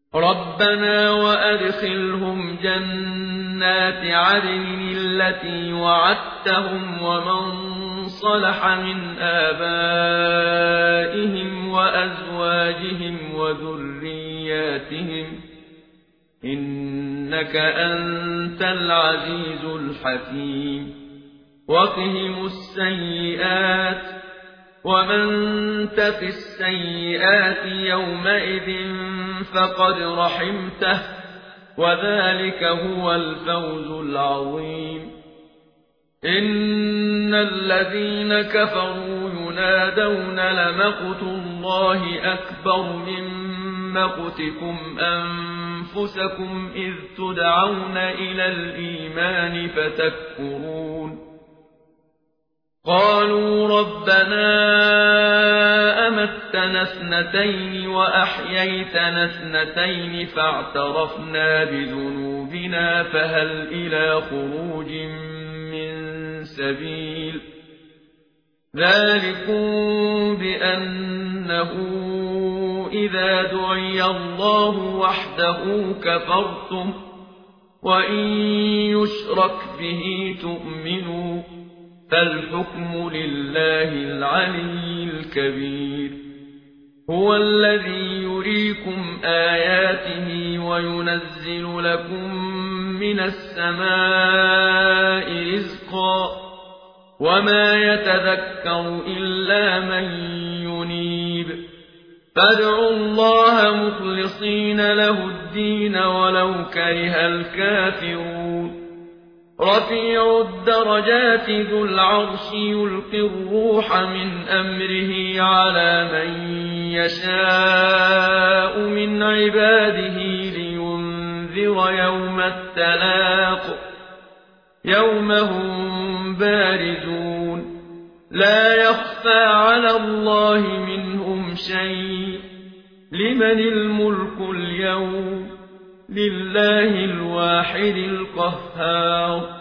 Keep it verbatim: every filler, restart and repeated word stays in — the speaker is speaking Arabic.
ربنا وأدخلهم جنات عدن التي وعدتهم ومن صلح من آبائهم وأزواجهم وذرياتهم إنك أنت العزيز الحكيم وقهم السيئات ومن تق السيئات يومئذ فقد رحمته وذلك هو الفوز العظيم إن الذين كفروا ينادون لمقت الله أكبر من مقتكم أنفسكم إذ تدعون إلى الإيمان فتكفرون قالوا ربنا أمتنا اثنتين وأحييتنا اثنتين فاعترفنا بذنوبنا فهل إلى خروج من سبيل ذلكم بأنه إذا دعي الله وحده كفرتم وإن يشرك به تؤمنوا فالحكم لله العلي الكبير هو الذي يريكم آياته وينزل لكم من السماء رزقا وما يتذكر إلا من ينيب فادعوا الله مخلصين له الدين ولو كره الكافرون رفيع الدرجات ذو العرش يلقي الروح من أمره على من يشاء من عباده لينذر يوم التلاق يوم هم بارزون لا يخفى على الله منهم شيء لمن الملك اليوم لله الواحد القهار